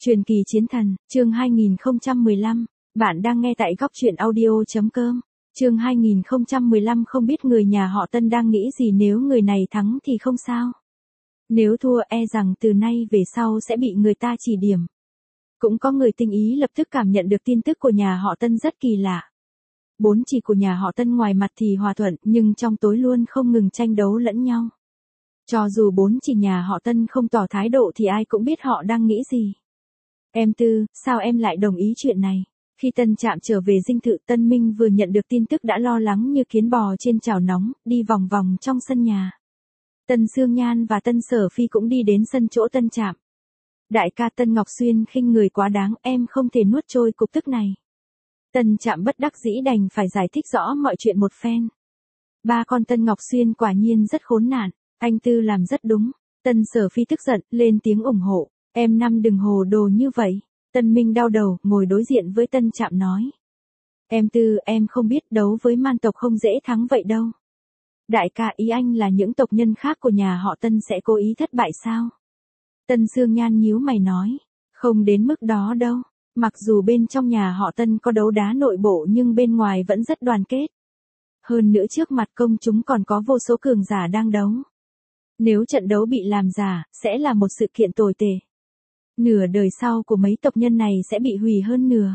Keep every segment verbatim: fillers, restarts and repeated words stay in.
Truyền kỳ chiến thần, chương hai nghìn không trăm mười lăm, bạn đang nghe tại góc truyện audio.com, chương hai nghìn không trăm mười lăm không biết người nhà họ Tân đang nghĩ gì nếu người này thắng thì không sao. Nếu thua e rằng từ nay về sau sẽ bị người ta chỉ điểm. Cũng có người tinh ý lập tức cảm nhận được tin tức của nhà họ Tân rất kỳ lạ. Bốn chị của nhà họ Tân ngoài mặt thì hòa thuận nhưng trong tối luôn không ngừng tranh đấu lẫn nhau. Cho dù bốn chị nhà họ Tân không tỏ thái độ thì ai cũng biết họ đang nghĩ gì. Em Tư, sao em lại đồng ý chuyện này? Khi Tân Trạm trở về dinh thự, Tân Minh vừa nhận được tin tức đã lo lắng như kiến bò trên chảo nóng, đi vòng vòng trong sân nhà. Tân Sương Nhan và Tân Sở Phi cũng đi đến sân chỗ Tân Trạm. Đại ca Tân Ngọc Xuyên khinh người quá đáng, em không thể nuốt trôi cục tức này. Tân Trạm bất đắc dĩ đành phải giải thích rõ mọi chuyện một phen. Ba con Tân Ngọc Xuyên quả nhiên rất khốn nạn, anh Tư làm rất đúng. Tân Sở Phi tức giận, lên tiếng ủng hộ. Em Năm đừng hồ đồ như vậy. Tân Minh đau đầu, ngồi đối diện với Tân Trạm nói. Em Tư, em không biết đấu với man tộc không dễ thắng vậy đâu. Đại ca, ý anh là những tộc nhân khác của nhà họ Tân sẽ cố ý thất bại sao? Tân Sương Nhan nhíu mày nói. Không đến mức đó đâu. Mặc dù bên trong nhà họ Tân có đấu đá nội bộ nhưng bên ngoài vẫn rất đoàn kết. Hơn nữa trước mặt công chúng còn có vô số cường giả đang đấu. Nếu trận đấu bị làm giả, sẽ là một sự kiện tồi tệ. Nửa đời sau của mấy tộc nhân này sẽ bị hủy hơn nửa.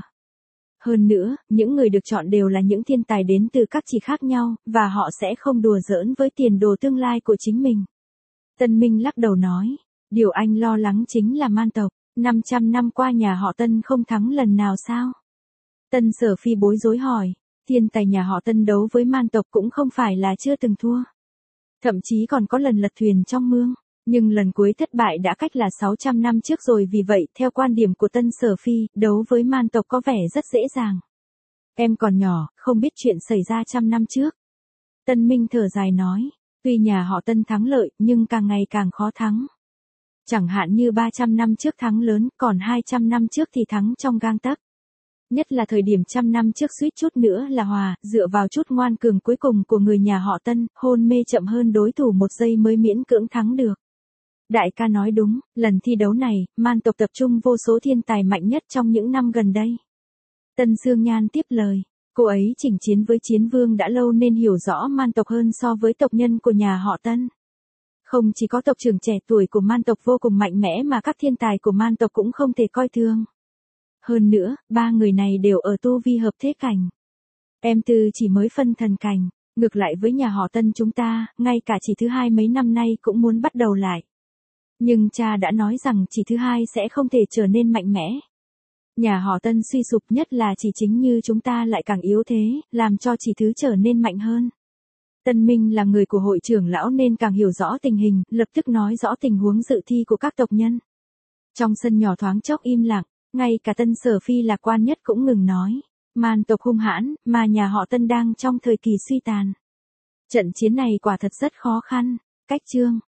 Hơn nữa, những người được chọn đều là những thiên tài đến từ các chỉ khác nhau, và họ sẽ không đùa giỡn với tiền đồ tương lai của chính mình. Tân Minh lắc đầu nói, điều anh lo lắng chính là man tộc, năm trăm năm qua nhà họ Tân không thắng lần nào sao? Tân Sở Phi bối rối hỏi, thiên tài nhà họ Tân đấu với man tộc cũng không phải là chưa từng thua. Thậm chí còn có lần lật thuyền trong mương. Nhưng lần cuối thất bại đã cách là sáu trăm năm trước rồi, vì vậy, theo quan điểm của Tân Sở Phi, đấu với man tộc có vẻ rất dễ dàng. Em còn nhỏ, không biết chuyện xảy ra trăm năm trước. Tân Minh thở dài nói, tuy nhà họ Tân thắng lợi, nhưng càng ngày càng khó thắng. Chẳng hạn như ba trăm năm trước thắng lớn, còn hai trăm năm trước thì thắng trong gang tấc. Nhất là thời điểm trăm năm trước suýt chút nữa là hòa, dựa vào chút ngoan cường cuối cùng của người nhà họ Tân, hôn mê chậm hơn đối thủ một giây mới miễn cưỡng thắng được. Đại ca nói đúng, lần thi đấu này, man tộc tập trung vô số thiên tài mạnh nhất trong những năm gần đây. Tân Sương Nhan tiếp lời, cô ấy chỉnh chiến với chiến vương đã lâu nên hiểu rõ man tộc hơn so với tộc nhân của nhà họ Tân. Không chỉ có tộc trưởng trẻ tuổi của man tộc vô cùng mạnh mẽ mà các thiên tài của man tộc cũng không thể coi thường. Hơn nữa, ba người này đều ở tu vi hợp thế cảnh. Em Tư chỉ mới phân thần cảnh, ngược lại với nhà họ Tân chúng ta, ngay cả chỉ thứ hai mấy năm nay cũng muốn bắt đầu lại. Nhưng cha đã nói rằng chỉ thứ hai sẽ không thể trở nên mạnh mẽ. Nhà họ Tân suy sụp, nhất là chỉ chính như chúng ta lại càng yếu thế, làm cho chỉ thứ trở nên mạnh hơn. Tân Minh là người của hội trưởng lão nên càng hiểu rõ tình hình, lập tức nói rõ tình huống dự thi của các tộc nhân. Trong sân nhỏ thoáng chốc im lặng, ngay cả Tân Sở Phi lạc quan nhất cũng ngừng nói. Man tộc hung hãn, mà nhà họ Tân đang trong thời kỳ suy tàn. Trận chiến này quả thật rất khó khăn. Cách chương